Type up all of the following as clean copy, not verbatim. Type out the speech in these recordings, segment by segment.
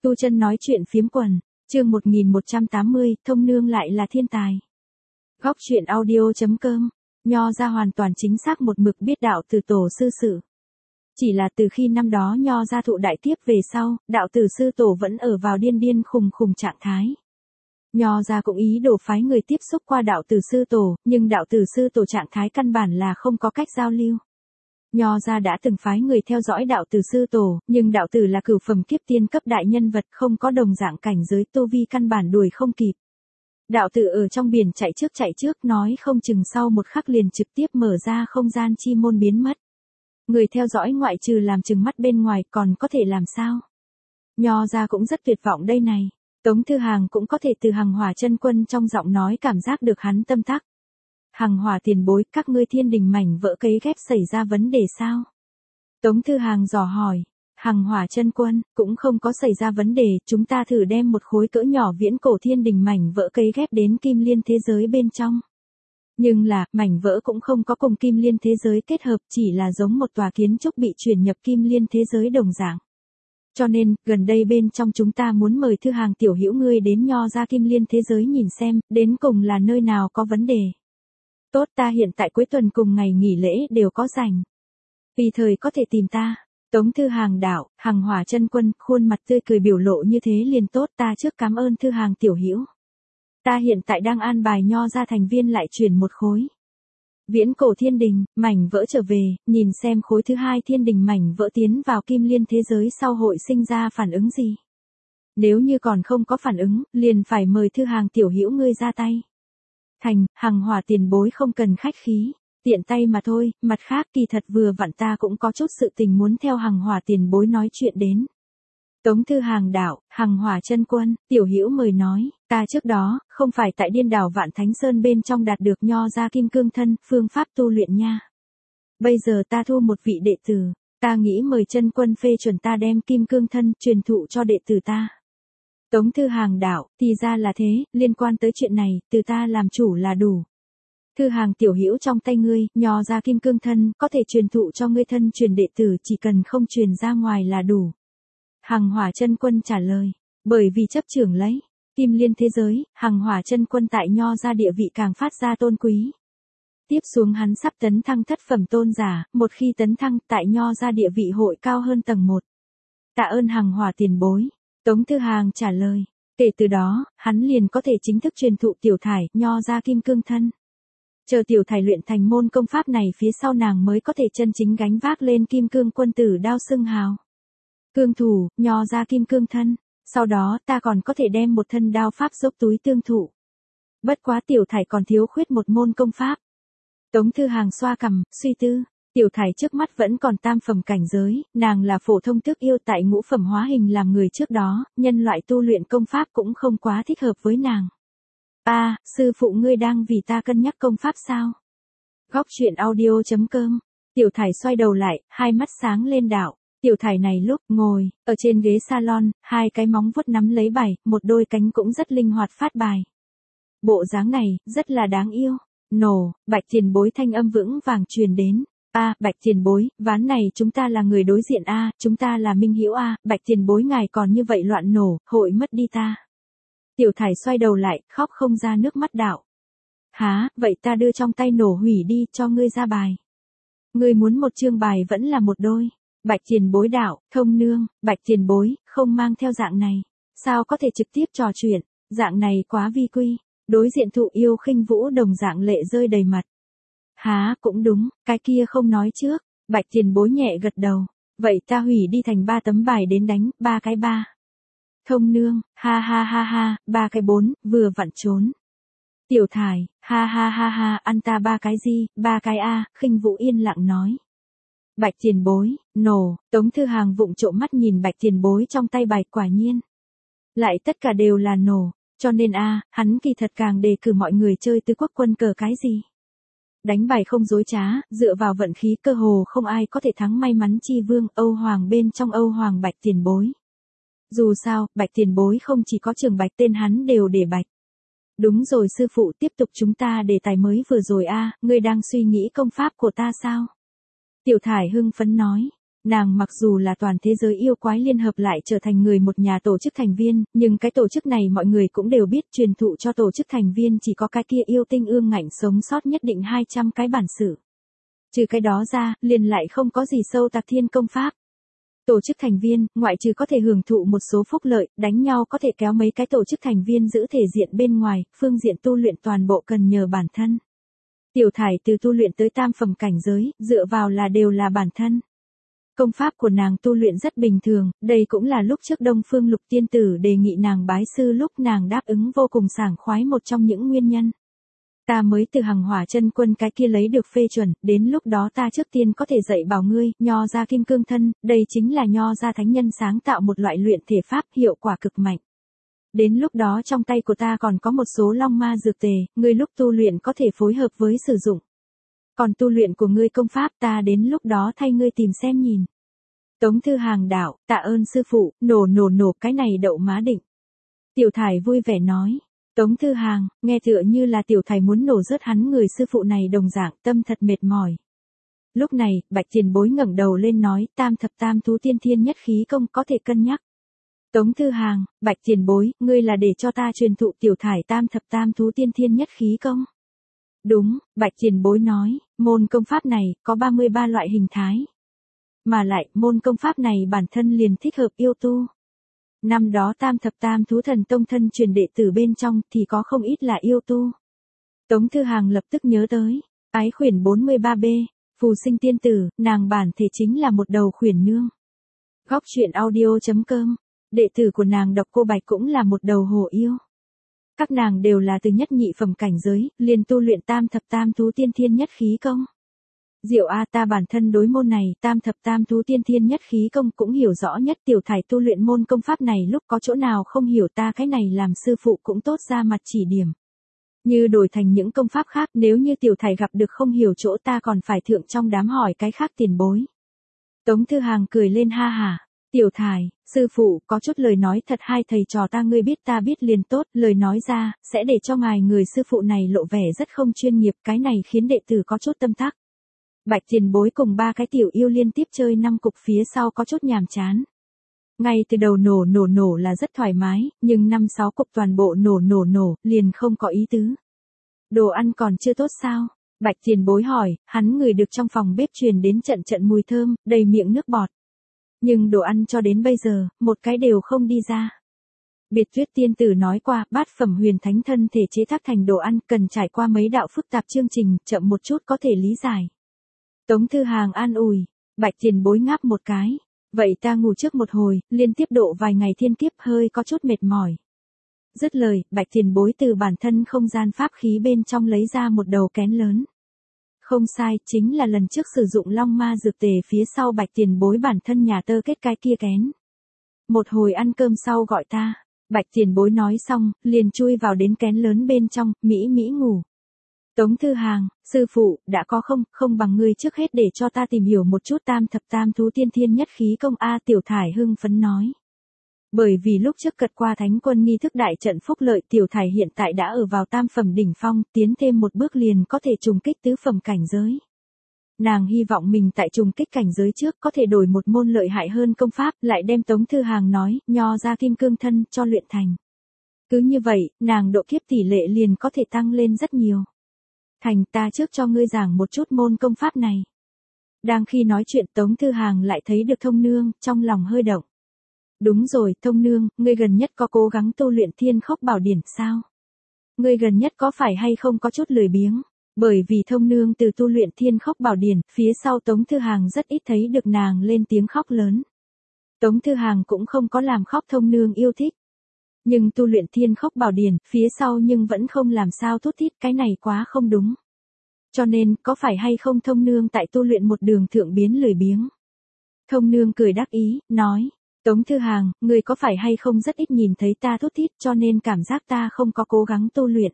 Tu Chân nói chuyện phiếm quần, chương 1180, thông nương lại là thiên tài. Góc truyện audio.com, Nho ra hoàn toàn chính xác một mực biết đạo tử tổ sư sự. Chỉ là từ khi năm đó Nho ra thụ đại tiếp về sau, đạo tử sư tổ vẫn ở vào điên điên khùng khùng trạng thái. Nho ra cũng ý đồ phái người tiếp xúc qua đạo tử sư tổ, nhưng đạo tử sư tổ trạng thái căn bản là không có cách giao lưu. Nho ra đã từng phái người theo dõi đạo tử sư tổ, nhưng đạo tử là cửu phẩm kiếp tiên cấp đại nhân vật, không có đồng dạng cảnh giới tu vi, căn bản đuổi không kịp. Đạo tử ở trong biển chạy trước nói không chừng sau một khắc liền trực tiếp mở ra không gian chi môn biến mất. Người theo dõi ngoại trừ làm chừng mắt bên ngoài còn có thể làm sao? Nho ra cũng rất tuyệt vọng đây này. Tống Thư Hàng cũng có thể từ Hằng Hỏa Chân Quân trong giọng nói cảm giác được hắn tâm tắc. Hằng Hỏa tiền bối, các ngươi thiên đình mảnh vỡ cấy ghép xảy ra vấn đề sao? Tống Thư Hàng dò hỏi. Hằng Hỏa Chân Quân, cũng không có xảy ra vấn đề, chúng ta thử đem một khối cỡ nhỏ viễn cổ thiên đình mảnh vỡ cấy ghép đến kim liên thế giới bên trong. Nhưng là, mảnh vỡ cũng không có cùng kim liên thế giới kết hợp, chỉ là giống một tòa kiến trúc bị chuyển nhập kim liên thế giới đồng dạng. Cho nên, gần đây bên trong chúng ta muốn mời Thư Hàng tiểu hữu ngươi đến Nho ra kim liên thế giới nhìn xem, đến cùng là nơi nào có vấn đề. Tốt, ta hiện tại cuối tuần cùng ngày nghỉ lễ đều có rảnh. Vì thời có thể tìm ta. Tống Thư Hàng đạo, Hằng Hỏa Chân Quân, khuôn mặt tươi cười biểu lộ như thế liền tốt, ta trước cảm ơn Thư Hàng tiểu hữu. Ta hiện tại đang an bài Nho ra thành viên lại chuyển một khối. Viễn cổ thiên đình, mảnh vỡ trở về, nhìn xem khối thứ hai thiên đình mảnh vỡ tiến vào kim liên thế giới sau hội sinh ra phản ứng gì. Nếu như còn không có phản ứng, liền phải mời Thư Hàng tiểu hữu ngươi ra tay. Thành, Hằng Hỏa tiền bối không cần khách khí, tiện tay mà thôi, mặt khác kỳ thật vừa vặn ta cũng có chút sự tình muốn theo Hằng Hỏa tiền bối nói chuyện đến. Tống Thư Hàng đạo, Hằng Hỏa Chân Quân, tiểu hữu mời nói, ta trước đó, không phải tại điên đảo Vạn Thánh Sơn bên trong đạt được Nho ra kim cương thân, phương pháp tu luyện nha. Bây giờ ta thu một vị đệ tử, ta nghĩ mời Chân Quân phê chuẩn ta đem kim cương thân truyền thụ cho đệ tử ta. Tống Thư Hàng đạo, thì ra là thế, liên quan tới chuyện này, từ ta làm chủ là đủ. Thư Hàng tiểu hữu trong tay ngươi, Nho ra kim cương thân, có thể truyền thụ cho ngươi thân truyền đệ tử, chỉ cần không truyền ra ngoài là đủ. Hằng Hỏa Chân Quân trả lời, bởi vì chấp trưởng lấy kim liên thế giới, Hằng Hỏa Chân Quân tại Nho ra địa vị càng phát ra tôn quý. Tiếp xuống hắn sắp tấn thăng thất phẩm tôn giả, một khi tấn thăng tại Nho ra địa vị hội cao hơn tầng 1. Tạ ơn Hằng Hỏa tiền bối. Tống Thư Hàng trả lời, kể từ đó, hắn liền có thể chính thức truyền thụ Tiểu Thải, Nho ra kim cương thân. Chờ Tiểu Thải luyện thành môn công pháp này phía sau nàng mới có thể chân chính gánh vác lên kim cương quân tử đao xưng hào. Cương thủ, Nho ra kim cương thân, sau đó ta còn có thể đem một thân đao pháp dốc túi tương thụ. Bất quá Tiểu Thải còn thiếu khuyết một môn công pháp. Tống Thư Hàng xoa cằm, suy tư, Tiểu Thải trước mắt vẫn còn tam phẩm cảnh giới, nàng là phổ thông tước yêu tại ngũ phẩm hóa hình làm người trước đó, nhân loại tu luyện công pháp cũng không quá thích hợp với nàng. Sư phụ ngươi đang vì ta cân nhắc công pháp sao? Góc truyện audio.com, Tiểu Thải xoay đầu lại, hai mắt sáng lên đạo. Tiểu Thải này lúc ngồi, ở trên ghế salon, hai cái móng vuốt nắm lấy bài, một đôi cánh cũng rất linh hoạt phát bài. Bộ dáng này, rất là đáng yêu. Nổ, Bạch tiền bối thanh âm vững vàng truyền đến. Bạch tiền bối, ván này chúng ta là người đối diện chúng ta là minh hữu Bạch tiền bối ngài còn như vậy loạn nổ, hội mất đi ta. Tiểu Thải xoay đầu lại, khóc không ra nước mắt đạo. Há, vậy ta đưa trong tay nổ hủy đi, cho ngươi ra bài. Ngươi muốn một chương bài vẫn là một đôi. Bạch tiền bối đạo, thông nương, Bạch tiền bối, không mang theo dạng này. Sao có thể trực tiếp trò chuyện, dạng này quá vi quy. Đối diện thụ yêu khinh vũ đồng dạng lệ rơi đầy mặt. Há, cũng đúng, cái kia không nói trước. Bạch tiền bối nhẹ gật đầu. Vậy ta hủy đi thành 3 tấm bài đến đánh, 3 cái 3. Thông nương, ha, 3 cái 4, vừa vặn trốn. Tiểu Thải, ha, ăn ta 3 cái gì, 3 cái khinh vũ yên lặng nói. Bạch tiền bối, nổ, Tống Thư Hàng vụng trộm mắt nhìn Bạch tiền bối trong tay bài, quả nhiên. Lại tất cả đều là nổ, cho nên hắn kỳ thật càng đề cử mọi người chơi tứ quốc quân cờ cái gì. Đánh bài không dối trá, dựa vào vận khí cơ hồ không ai có thể thắng may mắn chi vương Âu Hoàng bên trong Âu Hoàng Bạch tiền bối. Dù sao, Bạch tiền bối không chỉ có trường Bạch tên hắn đều để Bạch. Đúng rồi sư phụ, tiếp tục chúng ta đề tài mới vừa rồi ngươi đang suy nghĩ công pháp của ta sao? Tiểu Thải hưng phấn nói, Nàng mặc dù là toàn thế giới yêu quái liên hợp lại trở thành người một nhà tổ chức thành viên, nhưng cái tổ chức này mọi người cũng đều biết truyền thụ cho tổ chức thành viên chỉ có cái kia yêu tinh ương ngạnh sống sót nhất định 200 cái bản sự. Trừ cái đó ra, liền lại không có gì sâu tạc thiên công pháp. Tổ chức thành viên, ngoại trừ có thể hưởng thụ một số phúc lợi, đánh nhau có thể kéo mấy cái tổ chức thành viên giữ thể diện bên ngoài, phương diện tu luyện toàn bộ cần nhờ bản thân. Tiểu Thải từ tu luyện tới tam phẩm cảnh giới, dựa vào là đều là bản thân. Công pháp của nàng tu luyện rất bình thường, đây cũng là lúc trước Đông Phương Lục Tiên Tử đề nghị nàng bái sư lúc nàng đáp ứng vô cùng sảng khoái một trong những nguyên nhân. Ta mới từ Hằng Hỏa Chân Quân cái kia lấy được phê chuẩn, đến lúc đó ta trước tiên có thể dạy bảo ngươi, nho ra kim cương thân, đây chính là nho ra thánh nhân sáng tạo một loại luyện thể pháp hiệu quả cực mạnh. Đến lúc đó trong tay của ta còn có một số long ma dược tề, ngươi lúc tu luyện có thể phối hợp với sử dụng. Còn tu luyện của ngươi công pháp ta đến lúc đó thay ngươi tìm xem nhìn. Tống Thư Hàng đạo, tạ ơn sư phụ, nổ cái này đậu má định. Tiểu Thải vui vẻ nói. Tống Thư Hàng, nghe tựa như là Tiểu Thải muốn nổ rớt hắn người sư phụ này đồng dạng, tâm thật mệt mỏi. Lúc này, Bạch Tiền Bối ngẩng đầu lên nói, tam thập tam thú tiên thiên nhất khí công có thể cân nhắc. Tống Thư Hàng, Bạch Tiền Bối, ngươi là để cho ta truyền thụ Tiểu Thải tam thập tam thú tiên thiên nhất khí công. Đúng, Bạch Tiền Bối nói, môn công pháp này có 33 loại hình thái. Mà lại, môn công pháp này bản thân liền thích hợp yêu tu. Năm đó tam thập tam thú thần tông thân truyền đệ tử bên trong thì có không ít là yêu tu. Tống Thư Hàng lập tức nhớ tới, ái khuyển 43B, phù sinh tiên tử, nàng bản thể chính là một đầu khuyển nương. Góc truyện audio.com, đệ tử của nàng Độc Cô Bạch cũng là một đầu hổ yêu. Các nàng đều là từ nhất nhị phẩm cảnh giới, liền tu luyện tam thập tam thú tiên thiên nhất khí công. Diệu A, ta bản thân đối môn này, tam thập tam thú tiên thiên nhất khí công cũng hiểu rõ nhất. Tiểu Thải tu luyện môn công pháp này lúc có chỗ nào không hiểu ta cái này làm sư phụ cũng tốt ra mặt chỉ điểm. Như đổi thành những công pháp khác, nếu như Tiểu Thải gặp được không hiểu chỗ ta còn phải thượng trong đám hỏi cái khác tiền bối. Tống Thư Hàng cười lên ha hả. Tiểu Thải, sư phụ, có chút lời nói thật hai thầy trò ta ngươi biết ta biết liền tốt, lời nói ra, sẽ để cho ngài người sư phụ này lộ vẻ rất không chuyên nghiệp, cái này khiến đệ tử có chút tâm tắc. Bạch Tiền Bối cùng ba cái tiểu yêu liên tiếp chơi 5 cục phía sau có chút nhàm chán. Ngay từ đầu nổ là rất thoải mái, nhưng 5-6 cục toàn bộ nổ, liền không có ý tứ. Đồ ăn còn chưa tốt sao? Bạch Tiền Bối hỏi, hắn ngửi được trong phòng bếp truyền đến trận mùi thơm, đầy miệng nước bọt. Nhưng đồ ăn cho đến bây giờ, một cái đều không đi ra. Biệt Tuyết Tiên Tử nói qua, bát phẩm huyền thánh thân thể chế tác thành đồ ăn cần trải qua mấy đạo phức tạp chương trình, chậm một chút có thể lý giải. Tống Thư Hàng an ủi, Bạch Tiền Bối ngáp một cái. Vậy ta ngủ trước một hồi, liên tiếp độ vài ngày thiên kiếp hơi có chút mệt mỏi. Dứt lời, Bạch Tiền Bối từ bản thân không gian pháp khí bên trong lấy ra một đầu kén lớn. Không sai, chính là lần trước sử dụng long ma dược tề phía sau Bạch Tiền Bối bản thân nhà tơ kết cái kia kén. Một hồi ăn cơm sau gọi ta. Bạch Tiền Bối nói xong, liền chui vào đến kén lớn bên trong, mỹ ngủ. Tống Thư Hàng, sư phụ, đã có không bằng ngươi trước hết để cho ta tìm hiểu một chút tam thập tam thú tiên thiên nhất khí công A. Tiểu Thải hưng phấn nói. Bởi vì lúc trước cật qua thánh quân nghi thức đại trận phúc lợi, Tiểu Thải hiện tại đã ở vào tam phẩm đỉnh phong, tiến thêm một bước liền có thể trùng kích tứ phẩm cảnh giới. Nàng hy vọng mình tại trùng kích cảnh giới trước có thể đổi một môn lợi hại hơn công pháp, lại đem Tống Thư Hàng nói, nho ra kim cương thân, cho luyện thành. Cứ như vậy, nàng độ kiếp tỷ lệ liền có thể tăng lên rất nhiều. Thành, ta trước cho ngươi giảng một chút môn công pháp này. Đang khi nói chuyện Tống Thư Hàng lại thấy được Thông Nương, trong lòng hơi động. Đúng rồi, Thông Nương, ngươi gần nhất có cố gắng tu luyện Thiên Khốc Bảo Điển sao? Ngươi gần nhất có phải hay không có chút lười biếng? Bởi vì Thông Nương từ tu luyện Thiên Khốc Bảo Điển, phía sau Tống Thư Hàng rất ít thấy được nàng lên tiếng khóc lớn. Tống Thư Hàng cũng không có làm khóc Thông Nương yêu thích. Nhưng tu luyện Thiên Khốc Bảo Điển, phía sau nhưng vẫn không làm sao thút thít, cái này quá không đúng. Cho nên, có phải hay không Thông Nương tại tu luyện một đường thượng biến lười biếng? Thông Nương cười đắc ý, nói, Tống Thư Hàng, ngươi có phải hay không rất ít nhìn thấy ta thút thít cho nên cảm giác ta không có cố gắng tu luyện.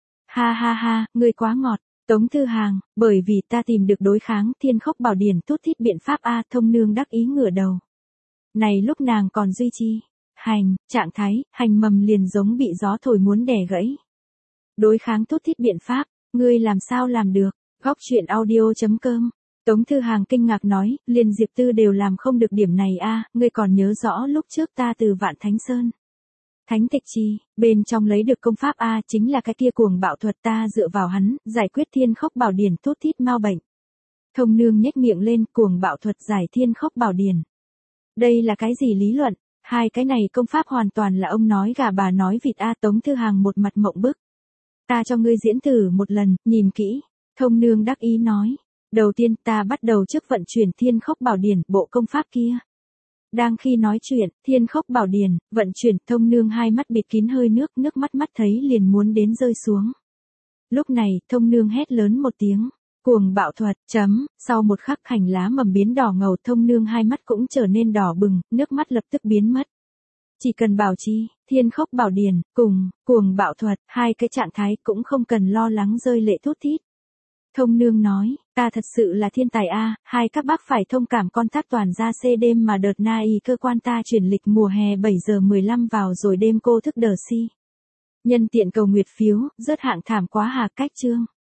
Ha, ngươi quá ngọt, Tống Thư Hàng, bởi vì ta tìm được đối kháng Thiên Khốc Bảo Điển thút thít biện pháp A. Thông Nương đắc ý ngửa đầu. Này lúc nàng còn duy trì trạng thái, hành mầm liền giống bị gió thổi muốn đè gãy. Đối kháng thút thít biện pháp, ngươi làm sao làm được? Góc truyện audio.com Tống Thư Hàng kinh ngạc nói, liền Diệp Tư đều làm không được điểm này a, ngươi còn nhớ rõ lúc trước ta từ Vạn Thánh Sơn. Thánh Tịch Trì, bên trong lấy được công pháp a, chính là cái kia cuồng bạo thuật, ta dựa vào hắn, giải quyết Thiên Khốc Bảo Điển thút thít mau bệnh. Thông Nương nhếch miệng lên, cuồng bạo thuật giải Thiên Khốc Bảo Điển. Đây là cái gì lý luận? Hai cái này công pháp hoàn toàn là ông nói gà bà nói vịt a. Tống Thư Hàng một mặt mộng bức. Ta cho ngươi diễn thử một lần, nhìn kỹ. Thông Nương đắc ý nói. Đầu tiên ta bắt đầu trước vận chuyển Thiên Khốc Bảo Điển, bộ công pháp kia. Đang khi nói chuyện, Thiên Khốc Bảo Điển, vận chuyển, Thông Nương hai mắt bịt kín hơi nước mắt thấy liền muốn đến rơi xuống. Lúc này, Thông Nương hét lớn một tiếng. Cuồng bạo thuật, sau một khắc hành lá mầm biến đỏ ngầu, Thông Nương hai mắt cũng trở nên đỏ bừng, nước mắt lập tức biến mất. Chỉ cần bảo trì, Thiên Khốc Bảo Điển, cùng, cuồng bạo thuật, hai cái trạng thái cũng không cần lo lắng rơi lệ thút thít. Thông Nương nói, ta thật sự là thiên tài a, hai các bác phải thông cảm con tác toàn ra C đêm mà đợt na y cơ quan ta chuyển lịch mùa hè 7 giờ 15 vào rồi đêm cô thức đờ si. Nhân tiện cầu nguyệt phiếu, rớt hạng thảm quá hà cách chương.